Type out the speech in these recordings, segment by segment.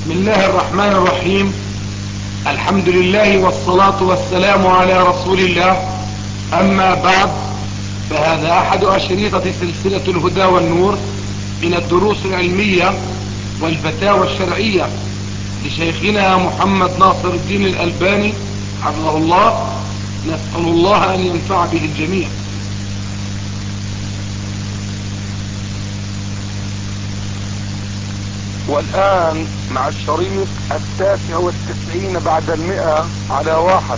بسم الله الرحمن الرحيم. الحمد لله والصلاة والسلام على رسول الله. أما بعد، فهذا أحد أشريطة سلسلة الهدى والنور من الدروس العلمية والفتاوى الشرعية لشيخنا محمد ناصر الدين الألباني حفظه الله. نسأل الله أن ينفع به الجميع. والآن مع الشريط 99 بعد 100 على 1.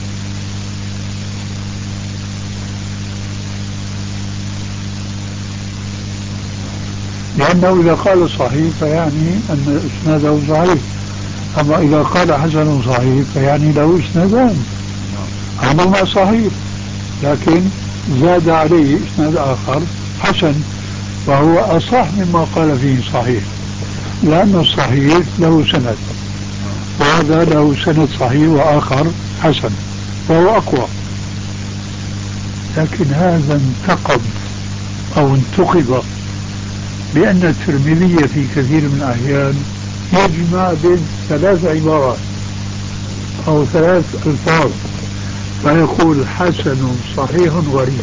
لأنه إذا قال صحيح فيعني أن إسناده صحيح، أما إذا قال حسن صحيح فيعني له إسنادان، هذا صحيح لكن زاد عليه إسناد آخر حسن، وهو أصح مما قال فيه صحيح، لأن الصحيح له سند وهذا له سند صحيح وآخر حسن وهو أقوى. لكن هذا انتقد أو انتقد بأن الترمذي في كثير من الأحيان يجمع بين 3 عبارات أو 3 ألفاظ، فيقول حسن صحيح غريب،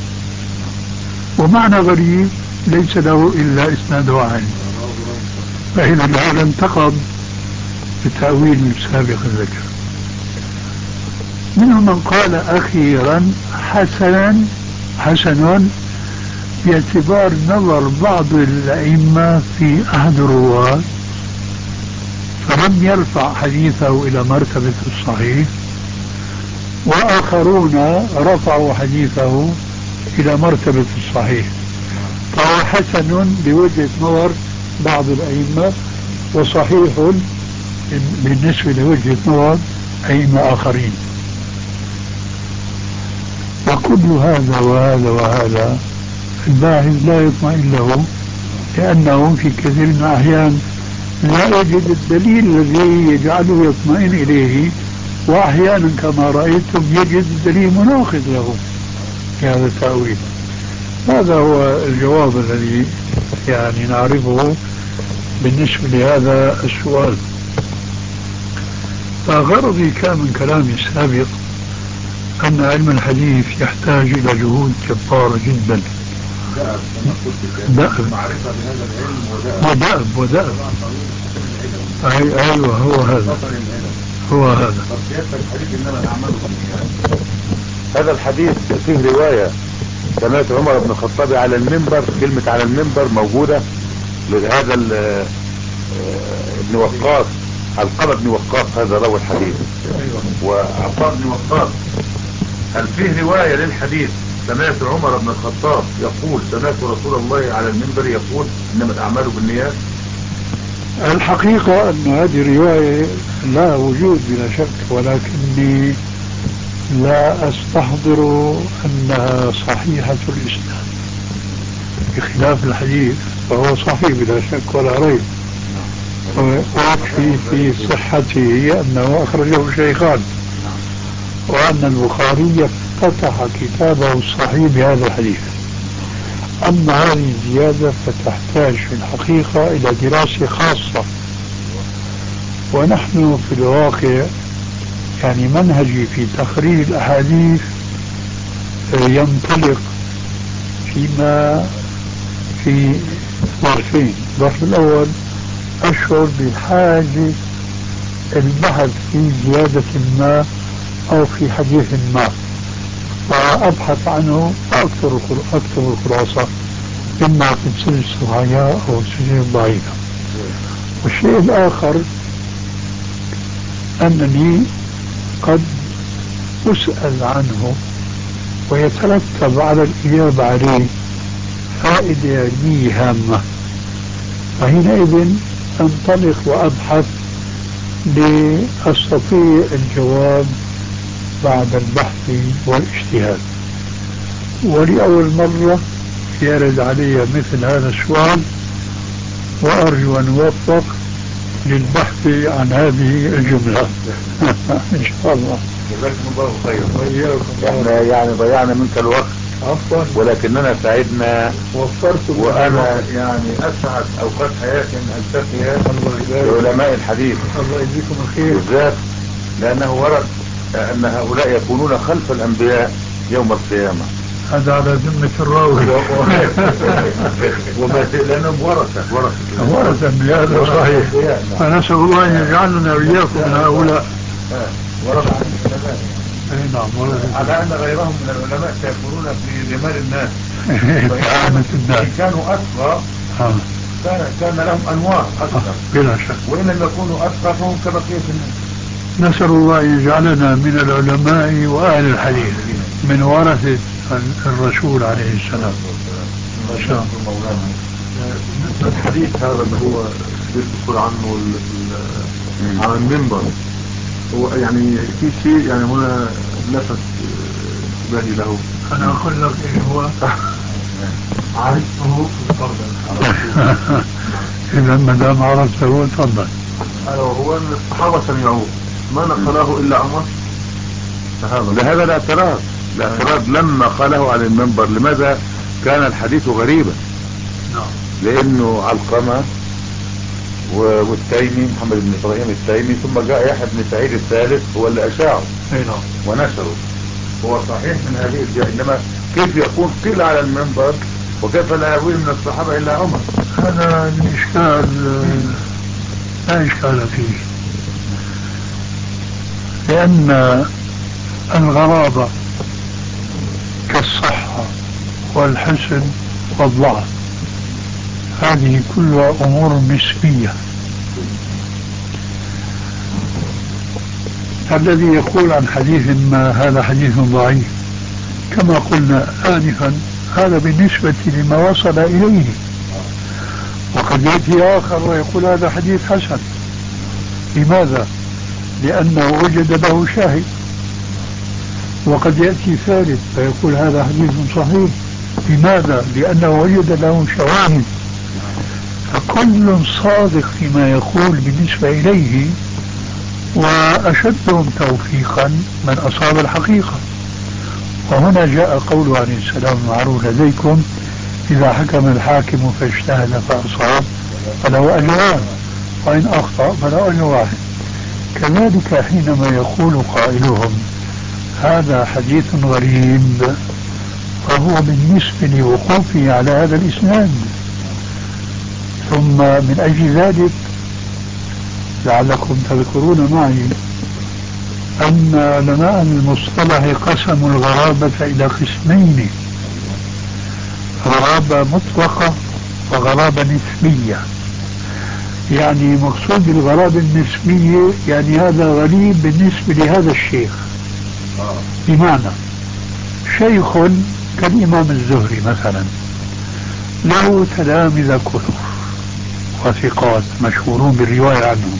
ومعنى غريب ليس له إلا إسناد واحد، فإذا هذا انتقد بتأويل سابق الذكر. منهم من قال أخيرا حسن باعتبار نظر بعض الأئمة في أحد الرواة فلم يرفع حديثه إلى مرتبة الصحيح، وآخرون رفعوا حديثه إلى مرتبة الصحيح، فهو حسن بوجهة نظر بعض الأئمة وصحيح بالنسبة لوجهة نظر أئمة آخرين. وكل هذا وهذا الباحث لا يطمئن له، لأنه في كثير من الأحيان لا يجد الدليل الذي يجعله يطمئن إليه، وأحيانا كما رأيتم يجد الدليل مناقض له في هذا التأويل. هذا هو الجواب الذي يعني نعرفه بالنسبة لهذا السؤال. فغرضي كان من كلامي السابق أن علم الحديث يحتاج إلى جهود جبارة جدا، ودأب. أيوة هو هذا هذا الحديث فيه رواية سمعت عمر بن الخطاب على المنبر، كلمة على المنبر موجودة لهذا ابن وقاص، علقمة بن وقاص هذا روى الحديث. وعطاء بن وقاص هل فيه رواية للحديث سمعت عمر بن الخطاب يقول سمعت رسول الله على المنبر يقول إنما الأعمال بالنيات؟ الحقيقة أن هذه الرواية لا وجود بلا شك، ولكني لا أستحضر أنها صحيحة الإسناد، بخلاف الحديث فهو صحيح بلا شك ولا ريب، ويكفي في صحته أنه أخرجه الشيخان، وأن البخاري افتتح كتابه الصحيح بهذا الحديث. أما هذه الزيادة فتحتاج في الحقيقة إلى دراسة خاصة، ونحن في الواقع يعني منهجي في تخريج الأحاديث ينطلق فيما في ظرفين. الظرف الأول أشعر بحاجة البحث في زيادة ما أو في حديث ما، وأبحث عنه أكثر الخلاصة إما في السلسلة الصحيحة أو السلسلة الضعيفة. والشيء الآخر أنني قد أسأل عنه ويترتب على الإجابة عليه فائدة علمية هامة، فحينئذ أنطلق وأبحث لأستطيع الجواب بعد البحث والاجتهاد. ولأول مرة يرد علي مثل هذا السؤال، وأرجو أن أوفق للبحث عن هذه الجملة إن شاء الله. جزاكم الله خير. احنا يعني ضيعنا منك الوقت عفوا، ولكننا سعدنا وفرت، وأنا يعني أسعد أوقات حياتي أن ألتقي علماء الحديث الله يجزيكم الخير. بالذات لأنه ورد أن هؤلاء يكونون خلف الأنبياء يوم القيامة. هذا على ذمة الراوي. لأنهم ورثة بهذا صحيح. فنسأل الله أن يجعلنا وإياكم من هؤلاء. ورثة عن العلماء. نعم. على أن غيرهم من العلماء سيكونون في رمال الناس. عامة الناس. كانوا أصغر كان لهم أنوار أكثر بلا شك. وإن لم يكونوا أصغر فهم كبقية الناس. نسأل الله أن يجعلنا من العلماء وأهل الحديث من ورثة الرسول عليه السلام. ما شاء الله. الحديث هذا اللي هو يذكر عنه على المنبر هو يعني في شيء يعني هنا لفت انتباهي له. أنا أقول لك إيه هو. عرفته تفضل. إذا ما دام عرفته تفضل. هو أن الصحابة سمعوه ما نقله إلا عمر. لهذا الاعتراض لما قاله على المنبر. لماذا كان الحديث غريبا؟ لأنه علقمة والتيمي محمد بن إبراهيم التيمي ثم جاء يحيى بن سعيد الثالث هو اللي أشاعه ونشره. هو صحيح من هذه الجهة. إنما كيف يكون قيل على المنبر وكيف لا يروي من الصحابة إلا عمر؟ هذا الإشكال لا إشكال فيه، لأن الغرابة كالصحة والحسن والضعف هذه كلها أمور نسبية. الذي يقول عن حديث ما هذا حديث ضعيف كما قلنا آنفا هذا بالنسبة لما وصل إليه، وقد يأتي آخر ويقول هذا حديث حسن. لماذا؟ لأنه وجد له شاهد. وقد يأتي ثالث فيقول هذا حديث صحيح. لماذا؟ لأنه وجد له شواهد. فكل صادق فيما يقول بالنسبة إليه، وأشدهم توفيقا من أصاب الحقيقة. وهنا جاء قوله عليه السلام المعروف لديكم إذا حكم الحاكم فاجتهد فأصاب فله أجران وإن أخطأ فله أجر واحد. كذلك حينما يقول قائلهم هذا حديث غريب فهو بالنسبة لوقوفه على هذا الإسناد. ثم من أجل ذلك لعلكم تذكرون معي أن علماء المصطلح قسموا الغرابة إلى قسمين: غرابة مطلقة وغرابة نسبية. يعني مقصود الغرابة النسبية يعني هذا غريب بالنسبة لهذا الشيخ. بمعنى شيخ كالإمام الزهري مثلا له تلامذة كثر وثقات مشهورون بالرواية عنهم،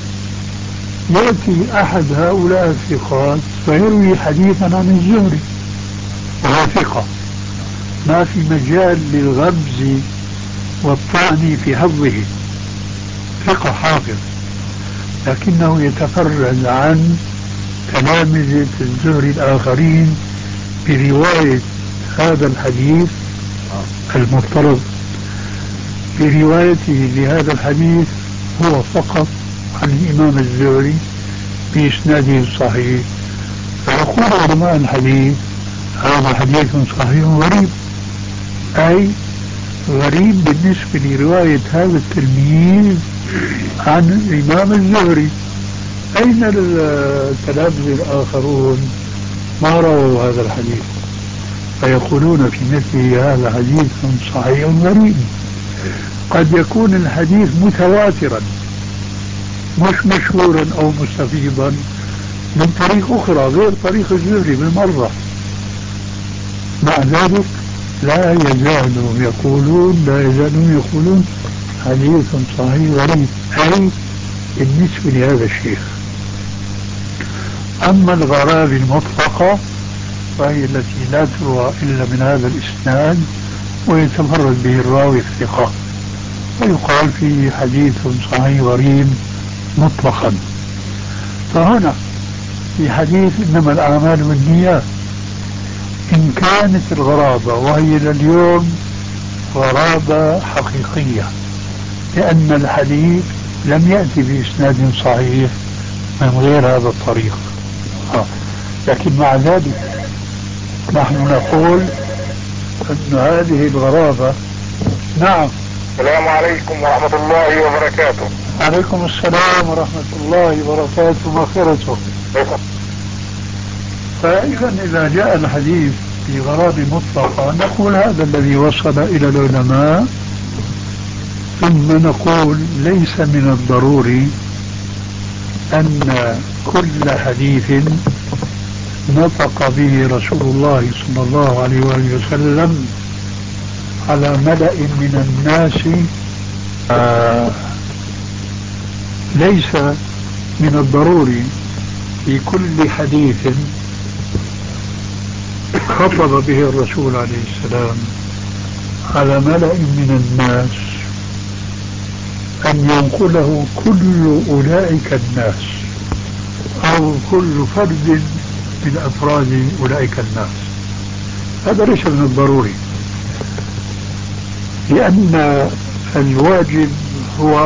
يأتي أحد هؤلاء الثقات فيروي حديثا عن الزهري وهو ثقة ما في مجال للغبز والطعن في حظه، ثقة حافظ، لكنه يتفرد عن تلامذة الزهري الآخرين برواية هذا الحديث المفترض. بروايته لهذا الحديث هو فقط عن الإمام الزهري بإسناده الصحيح. فيقول علماء الحديث هذا حديث صحيح غريب، أي غريب بالنسبة لرواية هذا التلميذ عن الإمام الزهري. أين التلامذة الآخرون ما رووا هذا الحديث؟ فيقولون في مثله هذا حديث صحيح غريب. قد يكون الحديث متواترا مش مشهورا أو مستفيضا من طريق أخرى غير طريق الزهري بالمرة، مع ذلك لا يزالون يقولون حديث صحيح غريب، أي بالنسبة لهذا الشيخ. أما الغرابة المطلقة فهي التي لا تروى إلا من هذا الإسناد ويتفرد به الراوي الثقة، ويقال فيه حديث صحيح غريب مطلقا. فهنا في حديث إنما الأعمال بالنيات إن كانت الغرابة وهي لليوم غرابة حقيقية، لأن الحديث لم يأتي بإسناد صحيح من غير هذا الطريق. لكن مع ذلك نحن نقول أن هذه الغرابة. نعم. السلام عليكم ورحمة الله وبركاته. عليكم السلام ورحمة الله وبركاته ومغفرته. فإذا إذا جاء الحديث في غرابة مطلقة نقول هذا الذي وصل إلى العلماء، ثم نقول ليس من الضروري أن كل حديث نطق به رسول الله صلى الله عليه وآله وسلم على ملأ من الناس ليس من الضروري في كل حديث خطب به الرسول عليه السلام على ملأ من الناس أن ينقله كل أولئك الناس أو كل فرد من أفراد أولئك الناس. هذا ليس من الضروري، لأن الواجب هو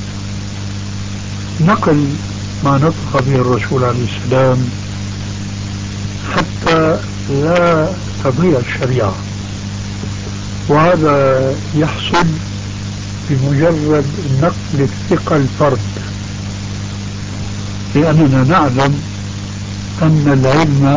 نقل ما نطق به الرسول عليه السلام حتى لا تضيع الشريعة، وهذا يحصل بمجرد نقل الثقة الفرد، لأننا نعلم أن العلم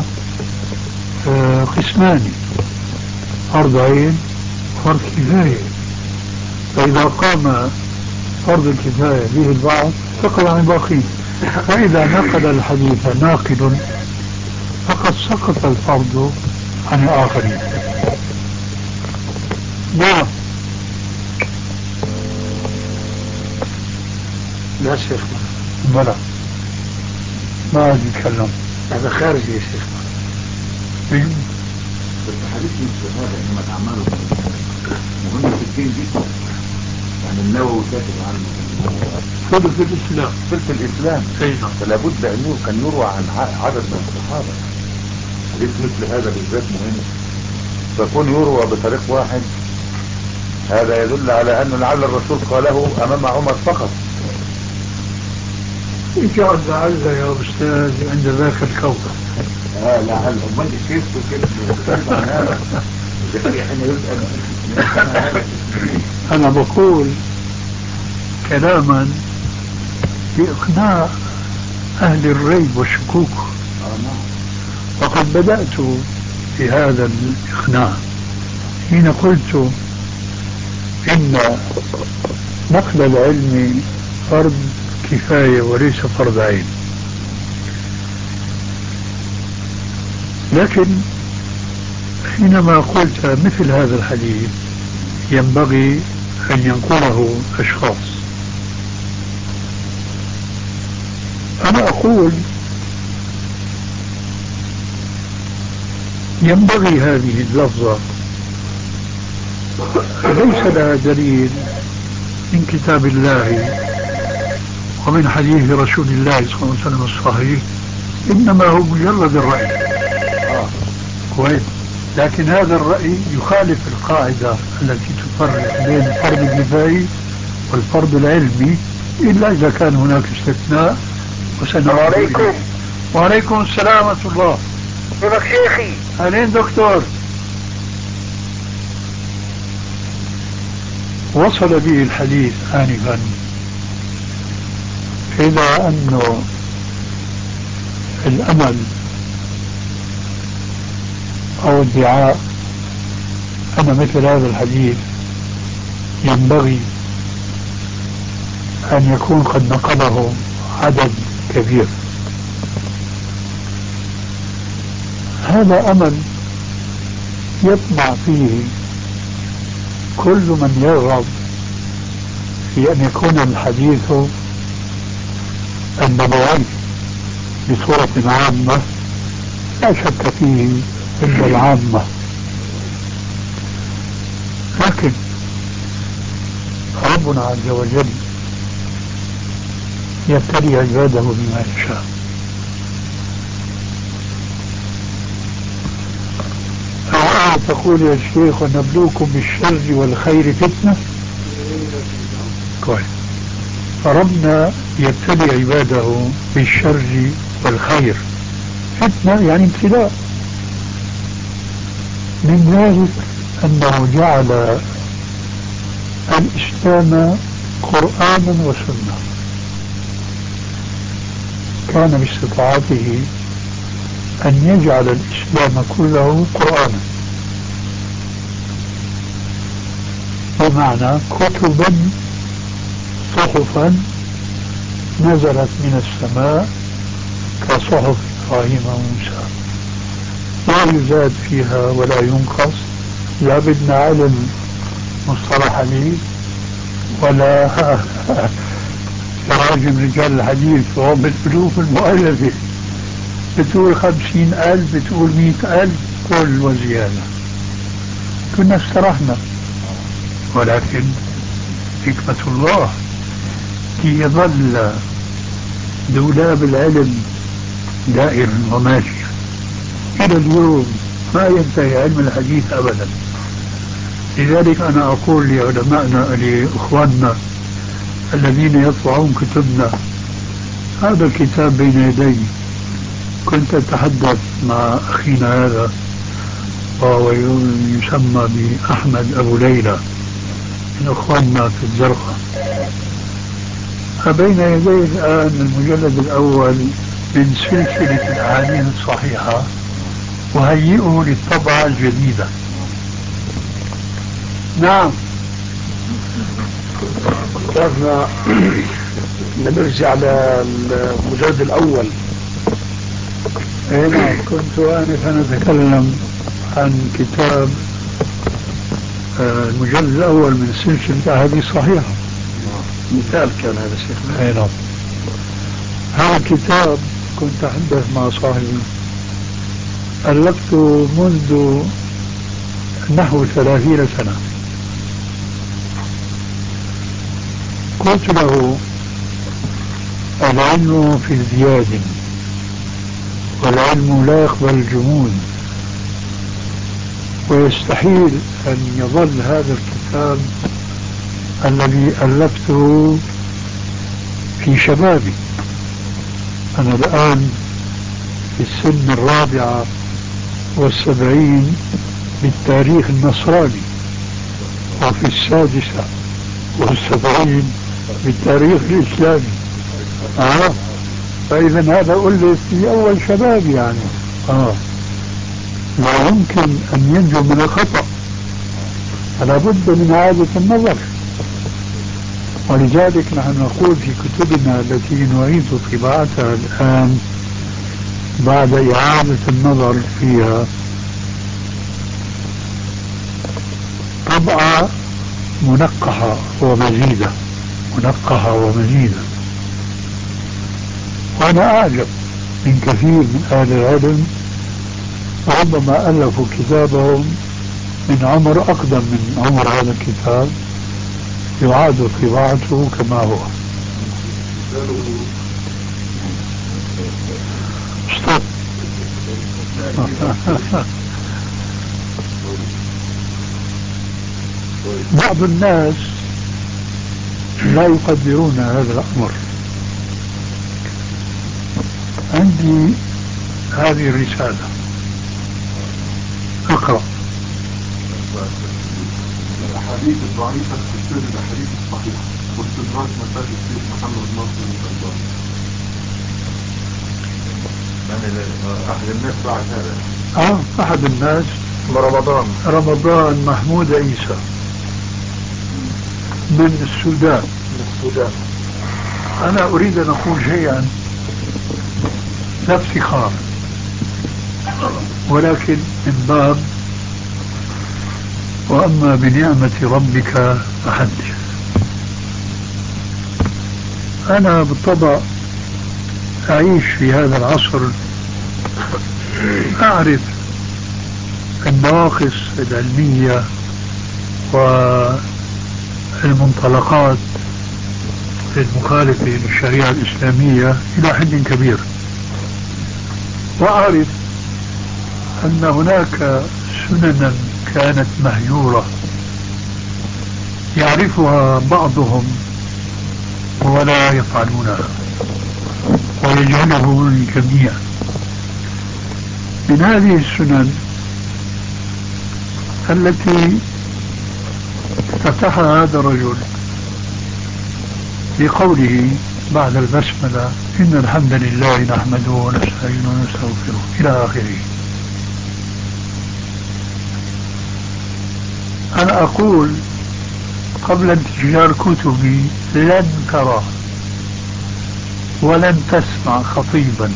قسمان: فرض عين وفرض كفاية. فإذا قام فرض الكفاية به البعض سقط عن الباقين، فإذا نقل الحديث ناقل فقد سقط الفرض عن الآخرين. نعم. لا شيخ بلى ما عاد يتكلم، هذا خارجي يا شيخ. بس حديث مثل هذا انما الاعمال مهمه في الدين جدا، يعني النووي كاتب عنه ثلث الإسلام. ثلث الاسلام. فلا بد ان يروى عن عدد من الصحابه. حديث مثل هذا بالذات مهم، فكون يروى بطريق واحد هذا يدل على ان لعل الرسول قاله امام عمر فقط. يجعل لعل يا أستاذ عند ذاك الكوكب. لعل امال كيف أنا بقول كلاما بإقناع أهل الريب والشكوك، وقد بدأت في هذا الإقناع حين قلت إن نقل العلم فرض كفاية وليس فرض عين. لكن حينما قلت مثل هذا الحديث ينبغي أن ينقله أشخاص، أنا أقول ينبغي هذه اللفظة ليس لها دليل من كتاب الله ومن حديث رسول الله صلى الله عليه وسلم الصحيح، إنما هو مجرد الرأي. كويس. لكن هذا الرأي يخالف القاعدة التي تفرق بين الفرض الكفائي والفرض العلمي، إلا إذا كان هناك استثناء. وعليكم. وعليكم السلام ورحمة الله. كيفك شيخي؟ أهلين دكتور. وصل به الحديث آنفا إلى أنه الأمل أو ادعاء أن مثل هذا الحديث ينبغي أن يكون قد نقله عدد كبير. هذا أمل يطمع فيه كل من يرغب في أن يكون الحديث النبوي بصورة عامة، لا شك فيه عند العامة، لكن ربنا عز وجل يبتلي عباده بما يشاء. الآية تقول يا شيخ ونبلوكم بالشر والخير فتنة. كويس. فربنا يبتلي عباده بالشر والخير، فتنة يعني ابتلاء. من ذلك أنه جعل الإسلام قرآنا وسنة، كان باستطاعته أن يجعل الإسلام كله قرآنا، بمعنى كتبا صحفا نزلت من السماء كصحف إبراهيم وموسى، لا يزاد فيها ولا ينقص، لا بدنا علم مصطلح حديث ولا تراجم رجال الحديث وهم بالألوف المؤلفة، بتقول 50,000 بتقول 100,000 كل وزيادة، كنا استرحنا. ولكن حكمة الله يظل دولاب العلم دائر وماشي إلى اليوم، ما ينتهي علم الحديث أبدا. لذلك أنا أقول لعلمائنا لإخواننا الذين يطبعون كتبنا، هذا الكتاب بين يدي، كنت أتحدث مع أخينا هذا وهو يسمى بأحمد أبو ليلى من أخواننا في الزرقاء، فبين يدي الآن المجلد الأول من سلسلة الأحاديث الصحيحة، وهيئه للطبعة الجديدة. نعم أستاذنا، نرجع للمجلد الأول. نعم، كنت آنفا أتكلم عن كتاب المجلد الأول من سلسلة أحاديث صحيحة، مثال كان هذا شيخنا. نعم، هذا الكتاب كنت أحدث مع صاحبي، ألفته منذ نحو 30 سنة. قلت له: العلم في ازدياد، والعلم لا يقبل الجمود، ويستحيل أن يظل هذا الكتاب الذي ألفته في شبابي. أنا الآن في السن 74 بالتاريخ النصراني، وفي 76 بالتاريخ الإسلامي. فإذا هذا ألف في أول شباب يعني. لا يمكن أن ينجو من الخطأ، فلا بد من إعادة النظر. ولذلك نحن نقول في كتبنا التي نعيد طباعتها الآن بعد إعادة النظر فيها، طبعة منقحة ومزيدة، منقحة ومزيدة. وأنا أعجب من كثير من أهل العلم، ربما ألفوا كتابهم من عمر أقدم من عمر هذا الكتاب، يعاد طباعته كما هو. بعض الناس لا يقدرون هذا الأمر. عندي هذه الرسالة، اقرأ. الأحاديث الضعيفة تشتري الأحاديث الصحيحة، واستدراج مساجد الشيخ محمد ناصر الألباني. أحد الناس بعد هذا أحد الناس رمضان محمود عيسى من السودان. أنا أريد أن أقول شيئا لا افتخار، ولكن من باب وأما بنعمة ربك فحدث. أنا بالطبع أعيش في هذا العصر، أعرف النواقص العلمية والمنطلقات المخالفة للشريعة الإسلامية إلى حد كبير، وأعرف أن هناك سننا كانت مهجورة يعرفها بعضهم ولا يفعلونها ويجهله الجميع. من هذه السنن التي افتتحها هذا الرجل بقوله بعد البسملة: إن الحمد لله نحمده ونستعينه ونستغفره إلى آخره. أنا أقول قبل انتشار كتبي لن ترى ولن تسمع خطيبا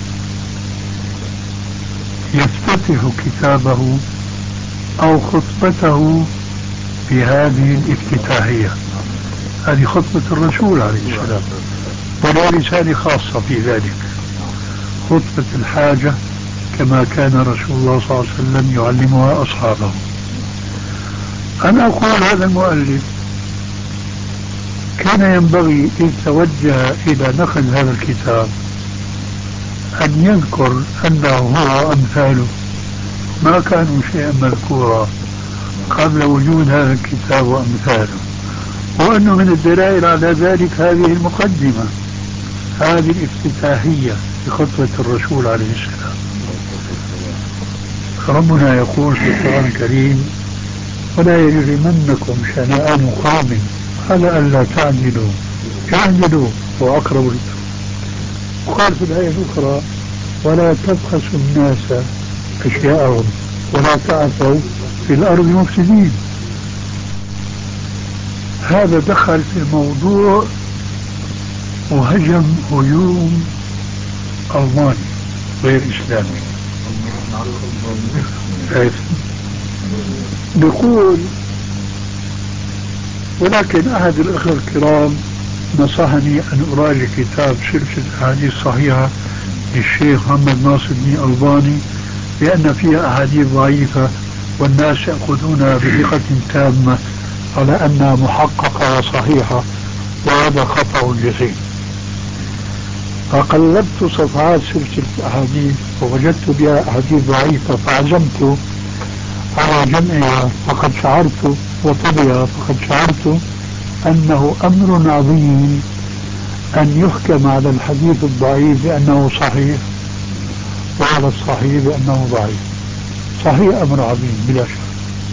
يفتتح كتابه أو خطبته بهذه الافتتاحية. هذه خطبة الرسول عليه السلام، ولا رسالة خاصة في ذلك، خطبة الحاجة كما كان رسول الله صلى الله عليه وسلم يعلمها أصحابه. أنا أقول هذا المؤلف كان ينبغي إذ توجه إلى نقل هذا الكتاب أن يذكر أنه هو أمثاله ما كانوا شيئا مذكورا قبل وجود هذا الكتاب وأمثاله، وأنه من الدلائل على ذلك هذه المقدمة، هذه الافتتاحية لخطبة الرسول عليه السلام. ربنا يقول في القرآن الكريم: ولا يجرمنكم شنآن قوم على ألا تعدلوا اعدلوا هو أقرب للتقوى. وقال في الآية الأخرى: ولا تبخسوا الناس أشياءهم ولا تعثوا في الأرض مفسدين. هذا دخل في الموضوع وهجم هجوم ألماني غير إسلامي. نقول ولكن أحد الأخوة الكرام نصحني أن أراجع كتاب سلسلة أحاديث صحيحة للشيخ محمد ناصر بن ألباني، لأن فيها أحاديث ضعيفة والناس يأخذونها بثقة تامة على أنها محققة وصحيحة، وهذا خطأ جسيم. فقلبت صفحات سلسلة الأحاديث ووجدت بها أحاديث ضعيفة، فعزمت على جمعها، فقد شعرت وطبعا فقد شعرت أنه أمر عظيم أن يحكم على الحديث الضعيف بأنه صحيح وعلى الصحيح بأنه ضعيف. صحيح أمر عظيم بلا شك،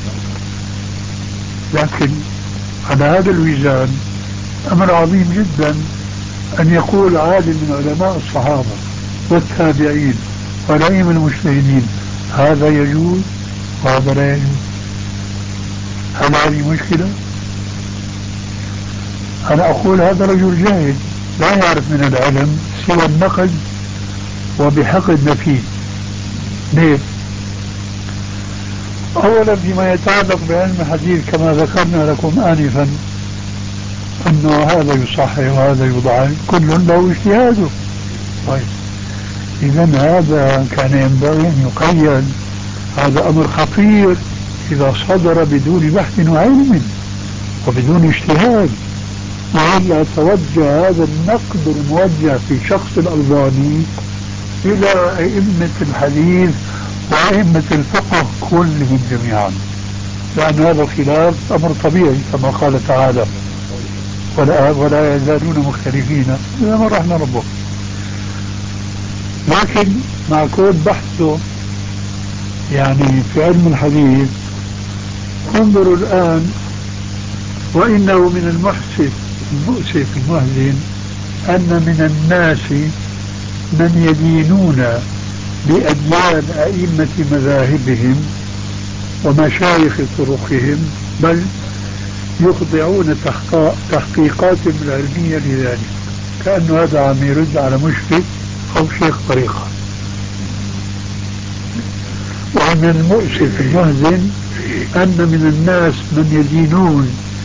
لكن على هذا الوزان أمر عظيم جدا أن يقول عالم من علماء الصحابة والتابعين والأئمة المجتهدين هذا يجوز وهذا لا يجوز. هل هذه مشكلة؟ أنا أقول هذا رجل جاهل لا يعرف من العلم سوى النقد وبحقد نفيذ. ليه؟ أولا فيما يتعلق بعلم الحديث كما ذكرنا لكم آنفا أنه هذا يصحح وهذا يضعف، كل له اجتهاده. طيب إذا هذا كان ينبغي أن يقيد. هذا أمر خطير إذا صدر بدون بحث وعلم وبدون اجتهاد، وإلا توجه هذا النقد الموجه في شخص الألباني إلى أئمة الحديث وأئمة الفقه كلهم جميعا، لأن هذا الخلاف أمر طبيعي كما قال تعالى: ولا يزالون مختلفين إذا ما رحنا ربهم. لكن مع كل بحثه يعني في علم الحديث، انظروا الآن: وإنه من المؤسف المحزن أن من الناس من يدينون بأديان أئمة مذاهبهم ومشايخ طرقهم، بل يخضعون تحقيقاتهم العلمية لذلك، كأنه هذا عم يرد على مشرك أو شيخ طريقة. ومن المؤسف المحزن أن من الناس من يدينون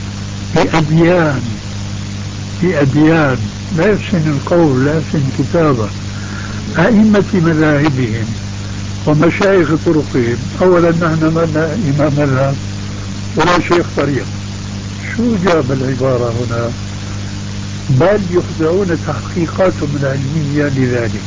بأديان لا يحسن القول لا يحسن الكتابة أئمة مذاهبهم ومشايخ طرقهم. أولا نحن ما لنا إمام مذهب ولا شيخ طريق. شو جاب العبارة هنا؟ بل يخضعون تحقيقاتهم العلمية لذلك.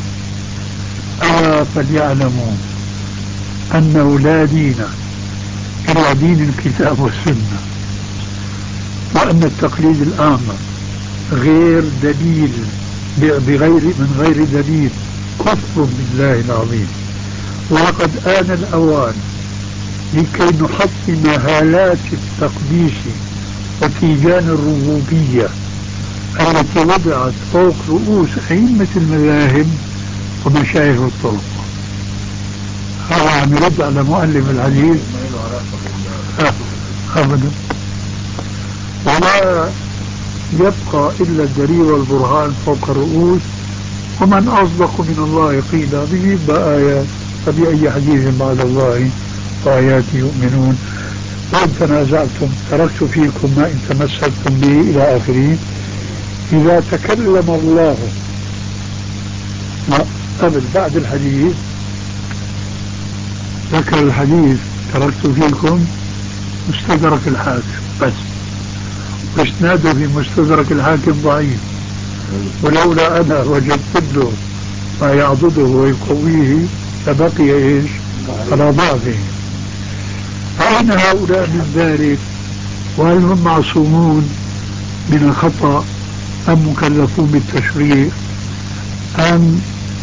فليعلموا أنه لا دين إلا دين الكتاب والسنة، وأن التقليد الأعمى غير دليل، من غير دليل كفر بالله العظيم. ولقد آن الأوان لكي نحطم هالات التقديس وتيجان الربوبية التي وضعت فوق رؤوس أئمة المذاهب ومشايخ الطرق. هذا عم يرد على مؤلف الحديث أبدا. ولا يبقى إلا الدليل والبرهان فوق الرؤوس، ومن أصدق من الله قيلا به بآيات، فبأي حديث بعد الله وآياته يؤمنون. وإن تنازعتم تركت فيكم ما إن تمسكتم به إلى آخره. إذا تكلم الله قبل بعد الحديث ذكر الحديث تركت فيكم مستدرك الحاكم بس، واسناده في مستدرك الحاكم ضعيف، ولولا أنا وجدت له ما يعضده ويقويه لبقي إيش على ضعفه. فأين هؤلاء من ذلك؟ وهل هم معصومون من الخطأ أم مكلفون بالتشريع أم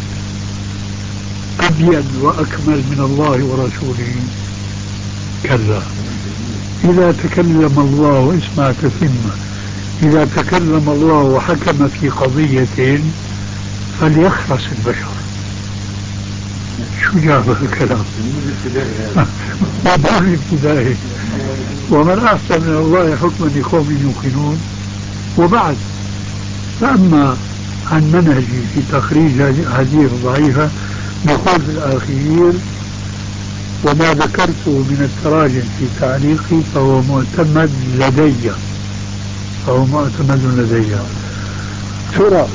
أبين وأكمل من الله ورسوله؟ كلا. إذا تكلم الله، اسمع تتمة، إذا تكلم الله وحكم في قضية فليخرس البشر. شو جاب الكلام؟ وضع ابتدائي. ومن أحسن من الله حكما لقوم يوقنون. وبعد، فأما عن منهجي في تخريج هذه الضعيفة نقول في الأخير: وما ذكرته من التراجم في تعليقي فهو معتمد لدي، ترى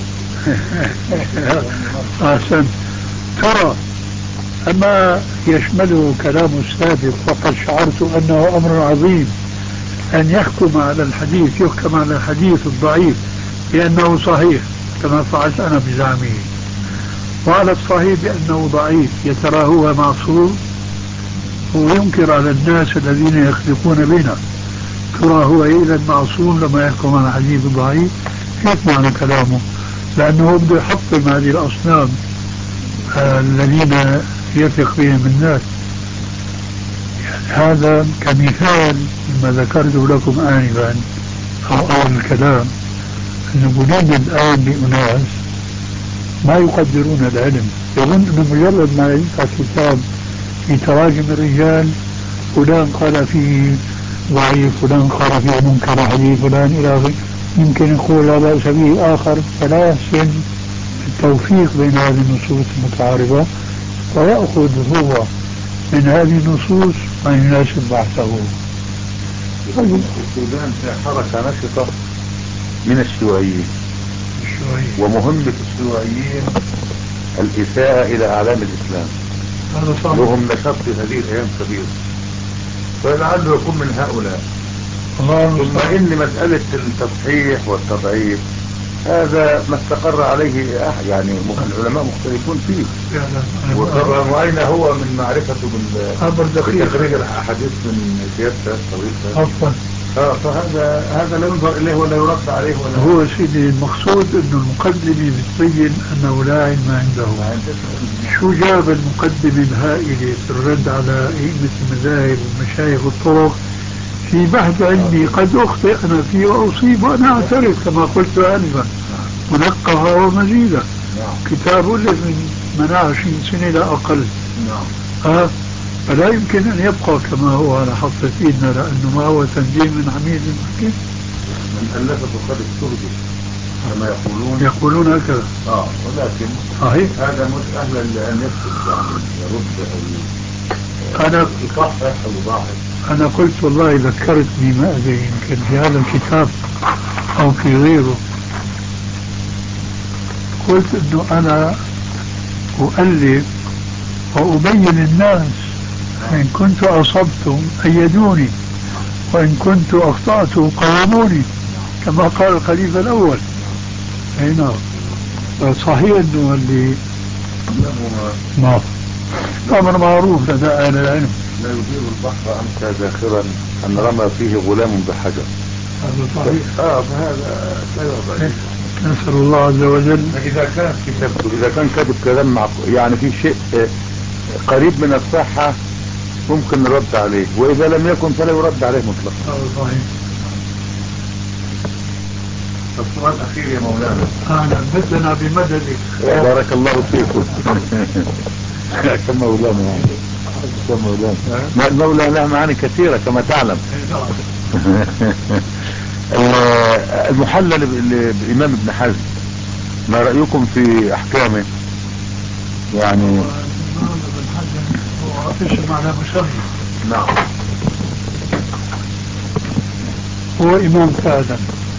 أحسن. ترى أما يشمله كلام السابق، وقد شعرت أنه أمر عظيم أن يحكم على الحديث الضعيف بأنه صحيح كما فعلت أنا بزعمه، وعلى الصحيح بأنه ضعيف يترى هو معصوم، وينكر على الناس الذين يخلقون بنا ترى هو إذا معصوم لما يحكم على الحديث الضعيف. هيك معنى كلامه، لأنه بده يحطم هذه الأصنام الذين يثق بهم الناس. هذا كمثال مما ذكرته لكم آنفا أو أول الكلام، أن بنجد الآن لأناس ما يقدرون العلم، يظن أنه مجرد ما يقرأ كتاب في تراجم الرجال فلان قال فيه ضعيف، فلان قال فيه منكر حديث، فلان إلى آخره، يمكن يقول لا بأس به آخر، فلا يحسن التوفيق بين هذه النصوص المتعارضة، ويأخذ هو من هذه النصوص ما يناسب بحثه. السودان في حركة نشطة من الشيوعيين، ومهمة الشيوعيين الإساءة إلى أعلام الإسلام، لهم نشاط في هذه الأيام كبير، فلعله يكون من هؤلاء. ثم إن مسألة التصحيح والتضعيف هذا ما استقر عليه يعني العلماء مختلفون فيه، وأين هو من معرفته بتخريج الأحاديث من سياسة طويلة. فهذا لا ينظر إليه ولا يرد عليه ولا هو سيدي. المقصود أنه المقدمة بتبين أنه لا علم عنده. شو جاب المقدمة الهائلة في الرد على أئمة المذاهب ومشايخ الطرق في بحث علمي قد أخطئ أنا فيه وأصيب وأنا أعترف كما قلت آنفا منقها ومزيدا. كتاب ألف من 20 سنة لا أقل. فلا يمكن أن يبقى كما هو على حافة إيدنا، لأنه ما هو تنجيم من عميد المحكم. من ألفة قد الترجي كما يقولون هكذا. ولكن هذا مش أهلا لأن يكتب، يعني يرد أو يصحح أو يضاعف. أنا قلت والله ذكرتني ما أدري يمكن في هذا الكتاب أو في غيره، قلت أنه أنا أؤلف وأبين الناس، إن كنت أصبت أيدوني، وإن كنت أخطأت قوموني كما قال الخليفة الأول. هنا صحيح أنه اللي أمر معروف لدى أهل العلم. لا يدير البحر أمسى ذاخرا أن رمى فيه غلام بحجر. هذا صحيح. فهذا لا يوضع. نسأل الله عز وجل إذا كانت كتابته إذا كان كاتب كلام يعني في شيء قريب من الصحة ممكن نرد عليه، وإذا لم يكن فلا يرد عليه مطلقا. هذا صحيح. السؤال الأخير يا مولانا. أهلا مثلنا بمددك. بارك الله فيكم. كم مولانا يعني. كم مولانا. مولانا له معاني كثيرة كما تعلم. المحلل بالإمام ابن حزم ما رأيكم في أحكامه؟ يعني الإمام ابن حزم هو اسم على مسمى. نعم. هو إمام فعلا،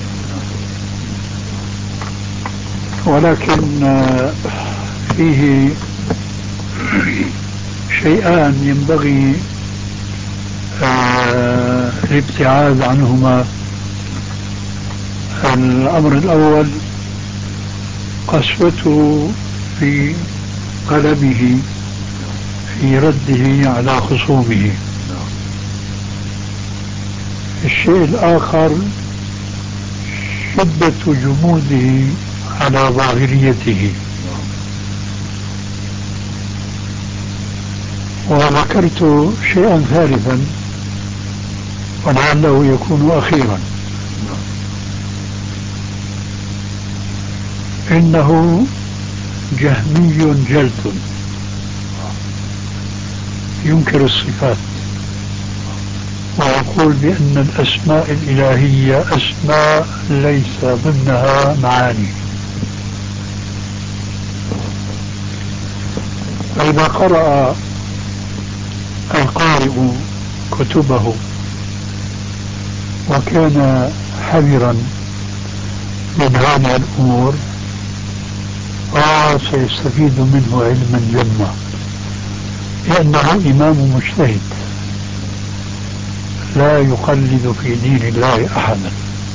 ولكن فيه شيئان ينبغي الابتعاد عنهما. الأمر الأول قسوته في قلمه في رده على خصومه. الشيء الآخر شدة جموده على ظاهريته. وذكرت شيئا ثالثا ولعله يكون أخيرا، إنه جهمي جلد ينكر الصفات ويقول بأن الأسماء الإلهية أسماء ليس ضمنها معاني. فإذا قرأ القارئ كتبه وكان حذرا من هذه الأمور سيستفيد منه علما جما، لأنه إمام مجتهد لا يقلد في دين الله أحدا.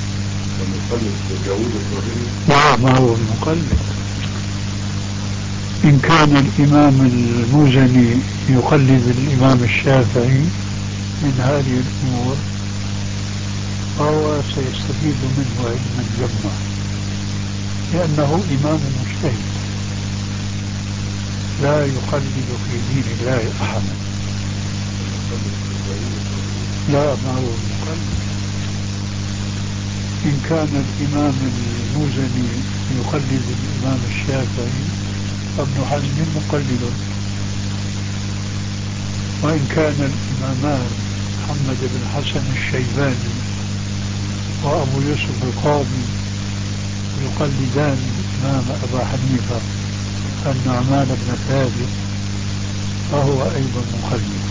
لا، ما هو المقلد. إن كان الإمام المزني يقلد الإمام الشافعي من هذه الأمور فهو سيستفيد منه علما جما، لأنه إمام مجتهد لا يقلد في دين الله أحدا. لا، ما هو المقلد. إن كان الإمام المزني يقلد الإمام الشافعي فابن حزم مقلد، وإن كان الإمامان محمد بن حسن الشيباني وأبو يوسف القاضي يقلدان الإمام أبا حنيفة النعمان بن ثابت فهو أيضا مقلد.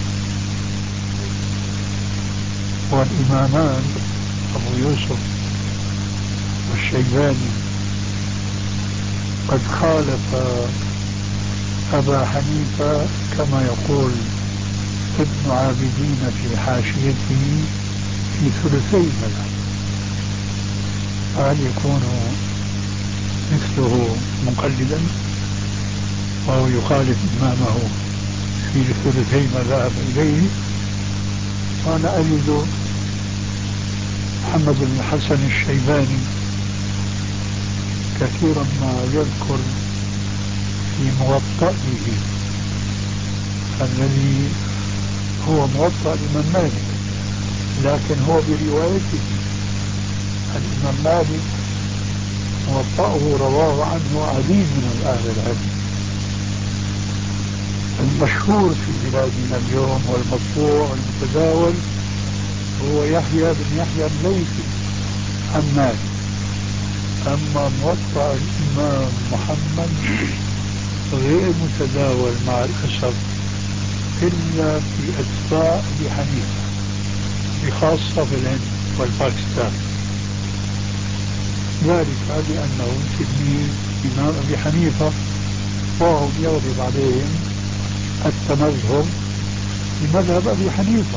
والإمامان أبو يوسف والشيباني قد خالف أبا حنيفة كما يقول ابن عابدين في حاشيته في ثلثي المذهب، فهل يكون مثله مقلدا وهو يخالف إمامه في ثلثي ما ذهب إليه؟ وأنا أجد محمد بن حسن الشيباني كثيرا ما يذكر في موطئه الذي هو موطأ الإمام مالك، لكن هو بروايته. الإمام مالك موطأه رواه عنه عديد من أهل العلم. المشهور في بلادنا اليوم والمطبوع والمتداول هو يحيى بن يحيى الليثي عن مالك. أما موطأ الإمام محمد غير متداول مع الأسف إلا في أتباع أبي حنيفة، بخاصة في الهند والباكستان، ذلك لأنه تلميذ إمام أبي حنيفة وهم يغلب عليهم التمذهب بمذهب أبي حنيفة.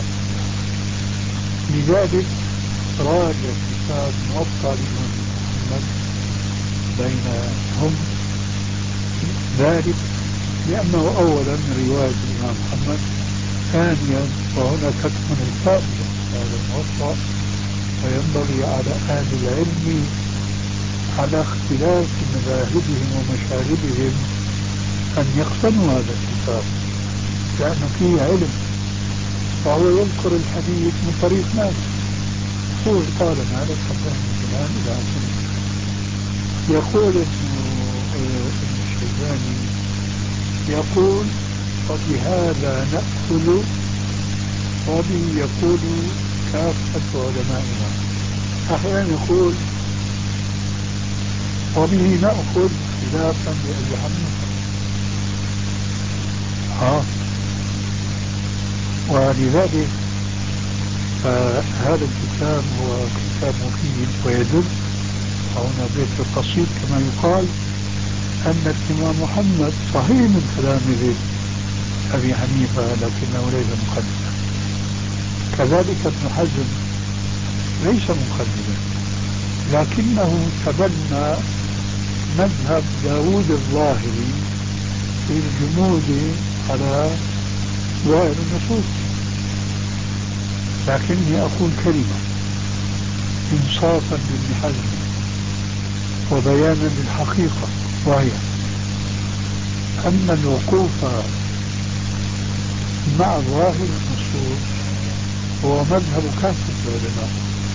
لذلك راجع كتاب موطأ الإمام محمد بينهم، ذلك لأنه أولا من رواية الإمام محمد، ثانيا وهنا تكمن الفائدة هذا الموطأ وينبغي على أهل العلم على اختلاف مذاهبهم ومشاربهم أن يقتنوا هذا الكتاب، لأنه فيه علم. وهو يذكر الحديث من طريق ناس، يقول قال مالك حدثني فلان إلى آخره. يقول ابن الشيباني يقول وبهذا نأكل وبه يقول كافة علمائنا. أحيانا يقول وبه نأخذ خلافا لأبي حنيفة. ولذلك هذا الكتاب هو كتاب مفيد ويدل. هنا بيت قصير كما يقال أن الإمام محمد صحيح من تلاميذ أبي حنيفة لكنه ليس مقدما. كذلك ابن حزم ليس مقدما لكنه تبنى مذهب داود الظاهري في الجمود على ظاهر النصوص. لكني أقول كلمة إنصافا لابن حزم وبيانا للحقيقة، وهي أن الوقوف مع ظاهر النصوص هو مذهب كافة العلماء،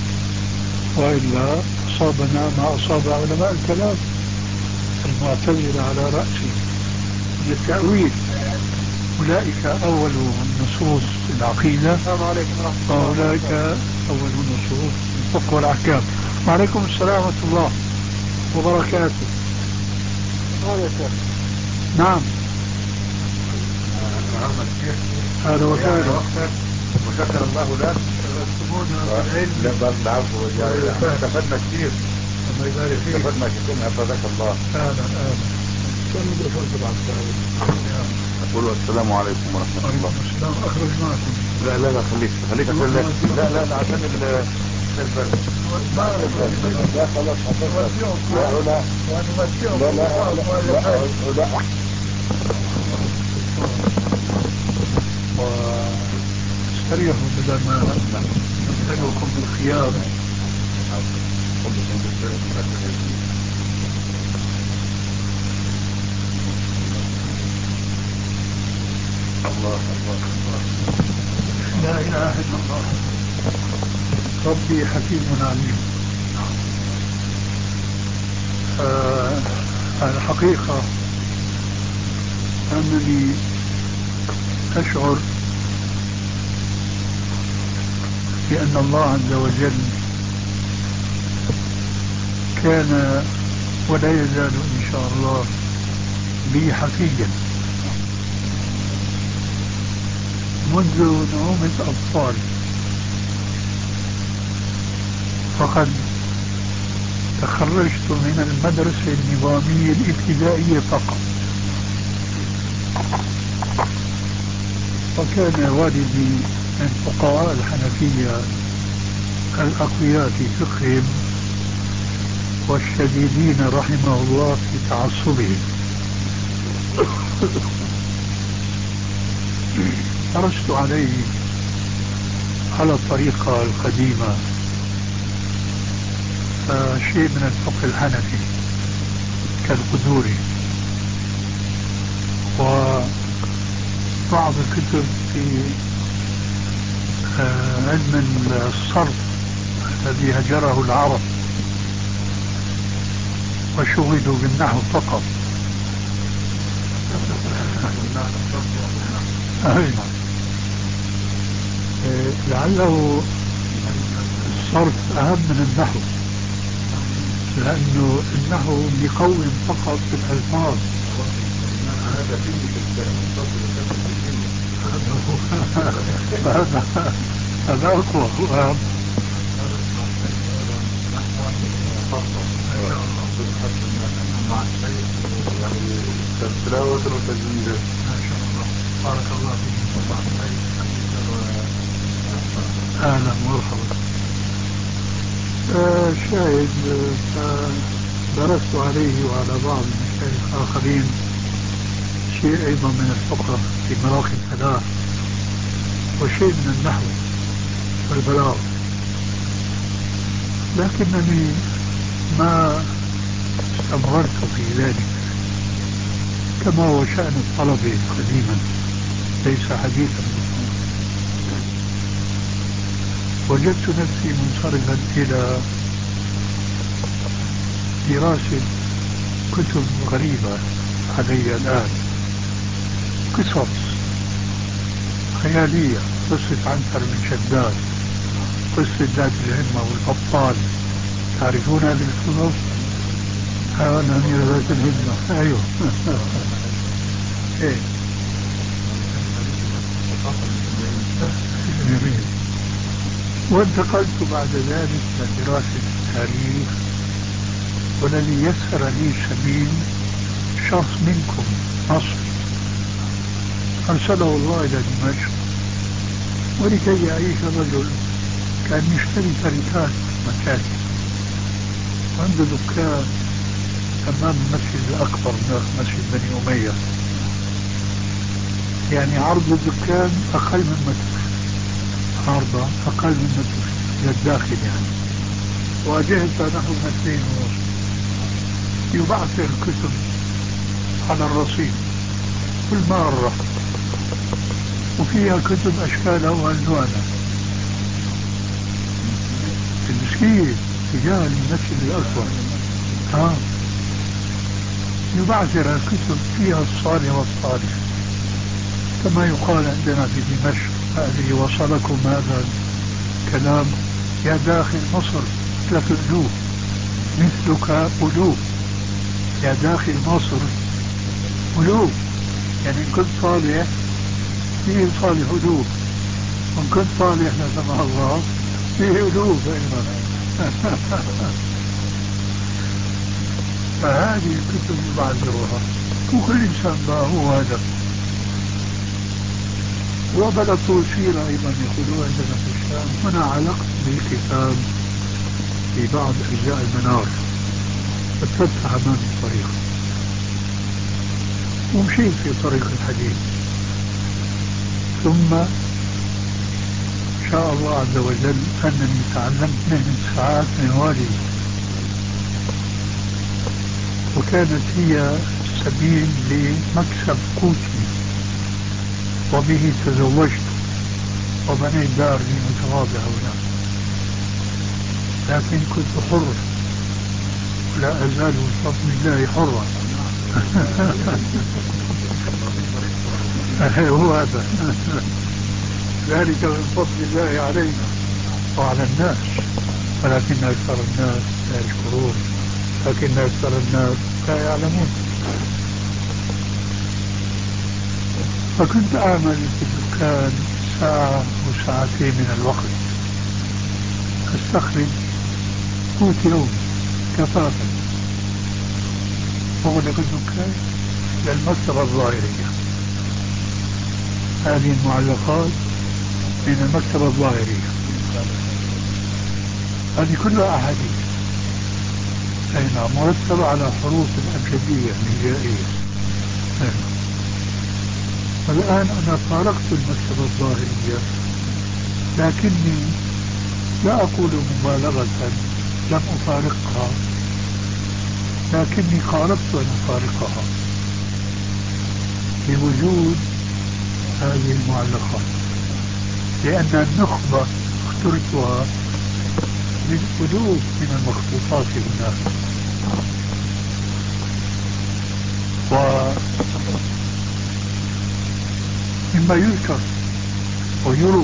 وإلا أصابنا ما أصاب علماء الكلام المعتزلة على رأسهم من التأويل. أولئك أول نصوص العقيدة وأولئك أول نصوص الفقه والأحكام. وعليكم السلام ورحمة الله وبركاته. نعم هذا وسهلا وشكر الله لك. العفو، استفدنا كثير. الله يبارك فيك. استفدنا كثير، أفادك الله. أهلا. أقول السلام عليكم ورحمة الله. السلام. أخرج معكم. لا خليك لا عشان البرد. لا خلاص لا واستريحوا بدل ما نبتلوكم بالخيار. الله لا إله إلا الله. ربي حكيم عليم. الحقيقة أنني أشعر بأن الله عز وجل كان ولا يزال إن شاء الله بي حفيا منذ نعومة أطفال. فقد تخرجت من المدرسة النظامية الابتدائية فقط، وكان والدي من فقهاء الحنفية الأقوياء في فقههم والشديدين رحمه الله في تعصبهم. درست عليه على الطريقة القديمة شيء من الفقه الحنفي كالقدوري، وبعض الكتب في علم الصرف الذي هجره العرب وشغلوا بالنحو فقط. لعله الصرف أهم من النحو، لأنه النحو يقوم فقط في الألفاظ. هذا أقوى وأهم. تلاوة وتجويد ما شاء الله، بارك الله فيكم. أهلا مرحبا. شاهد درست عليه وعلى بعض المشايخ آخرين شيء أيضا من الفقه في مراقي الثلاث، وشيء من النحو والبلاغة. لكنني ما استمررت في ذلك كما هو شأن الطلبة قديما، ليس حديثا. وجدت نفسي منصرفا إلى دراسة كتب غريبة علي الآن، قصص خيالية، قصة عنتر بن شداد، قصة ذات الهمة والبطال. تعرفون هذه القصص؟ أمير ذات الهمة، أيوه. إيه. جميل. وانتقلت بعد ذلك لدراسة التاريخ، والذي يسر لي سبيل شخص منكم مصري أرسله الله إلى دمشق، ولكي يعيش الرجل كان يشتري تركات مكاتب، عنده دكان أمام المسجد الأكبر، مسجد بني أمية، يعني عرض الدكان أقل من متر، عرضه أقل من متر للداخل يعني، واجهته نحو 2.5 متر. يبعث الكتب على الرصيف كل مرة، وفيها كتب أشكالها وألوانها. المسكين تجاه المسجد الأكبر يبعثر الكتب فيها الصالح والطالح، كما يقال عندنا في دمشق. هذه وصلكم هذا الكلام يا داخل مصر مثلك ألوف، مثلك ألوف، يا داخل مصر ألوف. يعني إن كنت صالح فيه صالح ألوف، وإن كنت صالح لا سمح الله فيه ألوف أيضا. فهذه الكتب يبعثرها، وكل إنسان ما هو هذا. وبدأ سيرة أيضا يقولون عندنا في الشام. هنا علقت بالكتاب في بعض أجزاء المنار، فتفتح أمامي الطريق ومشيت في طريق الحديث. ثم شاء الله عز وجل أنني تعلمت مهنة ساعات من والدي، وكانت هي سبيل لمكسب قوتي، وبه تزوجت وبنيت دار لي متواضعة هنا. لكن كنت حر، لا أزال بفضل الله حرا. هو هذا ذلك من فضل الله علينا وعلى الناس، ولكن أكثر الناس لا يشكرون، لكن أكثر الناس لا يعلمون. فكنت أعمل في الدكان ساعة وساعتين من الوقت، أستخرج قوت يومي كفافا، أغلق الدكان للمكتبة الظاهرية. هذه المعلقات من المكتبة الظاهرية، هذه كلها أحاديث، أي نعم، مرتبة على حروف الأبجدية الهجائية. الآن أنا فارقت المكتبة الظاهرية، لكني لا أقول مبالغة لم أفارقها، لكني قاربت أن أفارقها بوجود هذه المعلقات، لأن النخبة اخترتها من ألوف من المخطوطات هناك. ومما يذكر ويروى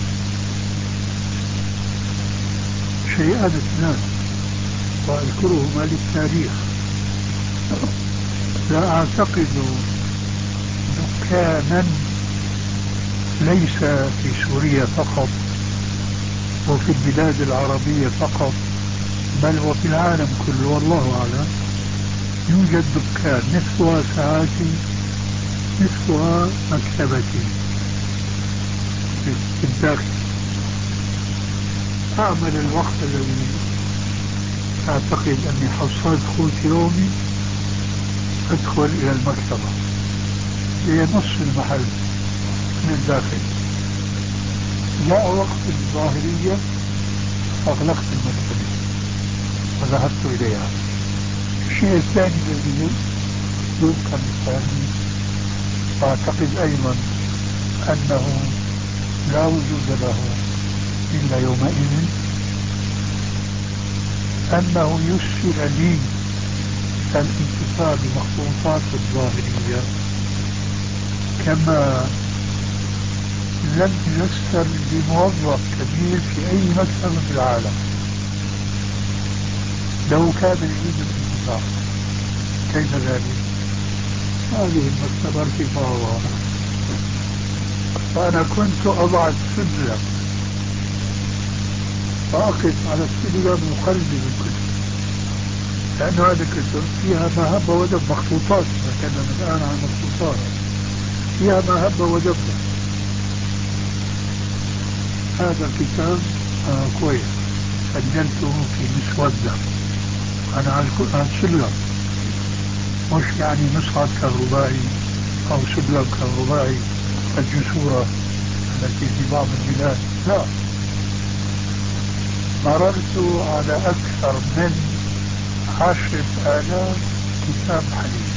شيئان اثنان وأذكرهما للتاريخ. لا أعتقد دكانا ليس في سوريا فقط وفي البلاد العربية فقط، بل وفي العالم كله والله أعلم، يوجد دكان مثلها ساعاتي، مثلها مكتبتي في الداخل. أعمل الوقت الذي أعتقد أني حصلت قوت يومي، أدخل إلى المكتبة، هي نصف المحل من الداخل. جاء وقت الظاهرية أغلقت المكتبة وذهبت إليها. الشيء الثاني الذي يذكر الثاني، وأعتقد أيضا أنه لا وجود له إلا يومئذ، أنه يسر لي الانتفاع بمخطوطات الظاهرية كما لم يسر لموظف كبير في أي مكتب في العالم لو كان يريد الانتفاع. كيف ذلك؟ هذه المكتبة ارتفاعها، فأنا كنت أضع السلم وأقف على السلم وقلب الكتب، لأن هذه الكتب فيها ما هب ودب، مخطوطات، نتكلم الآن عن مخطوطات فيها ما هب ودب. هذا الكتاب كويس، سجلته في مسودة أنا على السلم، مش يعني مصعد كهربائي أو سلم كهربائي الجسورة التي في بعض البلاد، لا، مررت على أكثر من 10,000 كتاب حديث،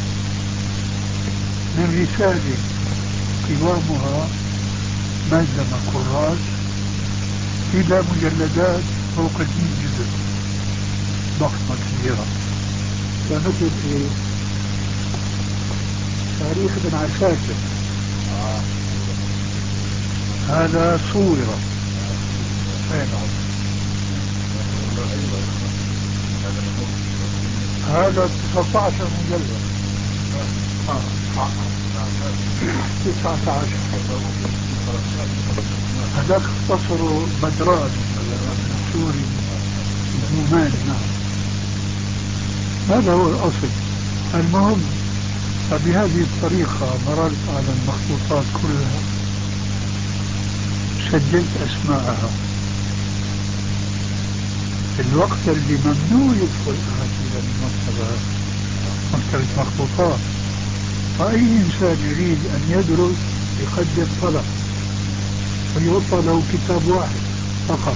من رسالة قوامها ملزمة كراس إلى مجلدات فوق 100 جزء ضخمة كبيرة، كمثل إيه؟ تاريخ ابن عساكر، هذا صورة هذا 19 مجلد 19 هذاك اختصروا بدران سوري النوماني. نعم، هذا هو الأصل. المهم، فبهذه الطريقة مررت على المخطوطات كلها، سجلت أسماءها في الوقت اللي ممنوع يدخل أحد إلى المكتبة، مكتبة مخطوطات، فأي إنسان يريد أن يدرس يقدم طلب ويعطى له كتاب واحد فقط.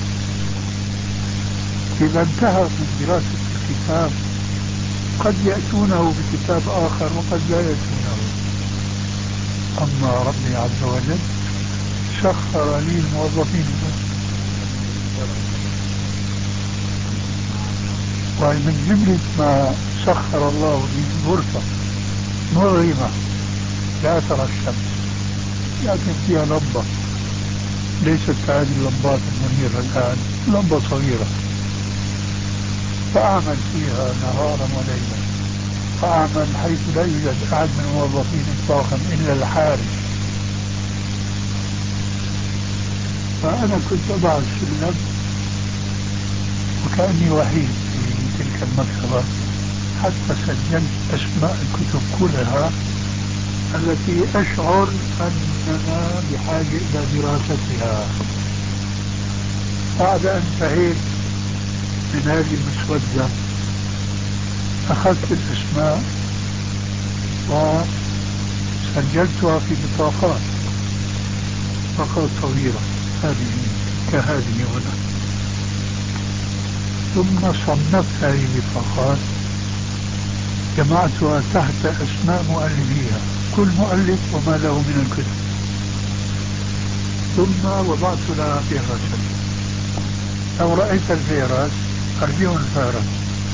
إذا انتهى من دراسة الكتاب قد يأتونه بكتاب آخر وقد لا يأتونه. أما ربي عز وجل سخر لي الموظفين، ومن جملة ما سخر الله لي غرفة مظلمة لا ترى الشمس، لكن فيها لمبة، ليست كهذه اللمبات المنيرة الآن، لمبة صغيرة، فأعمل فيها نهارا وليلا، فأعمل حيث لا يوجد أحد من الموظفين إطلاقا إلا الحارس. فأنا كنت أضع السلم وكأني وحيد في تلك المكتبة، حتى سجلت أسماء الكتب كلها التي أشعر أننا بحاجة إلى دراستها. بعد أن انتهيت من هذه المسودة أخذت الأسماء وسجلتها في بطاقات صغيرة، هذه كهذه هنا، ثم صنفت هذه البطاقات، جمعتها تحت أسماء مؤلفيها، كل مؤلف وما له من الكتب، ثم وضعت لها فهرسا. لو رأيت الفهرس أرجو الفهرس،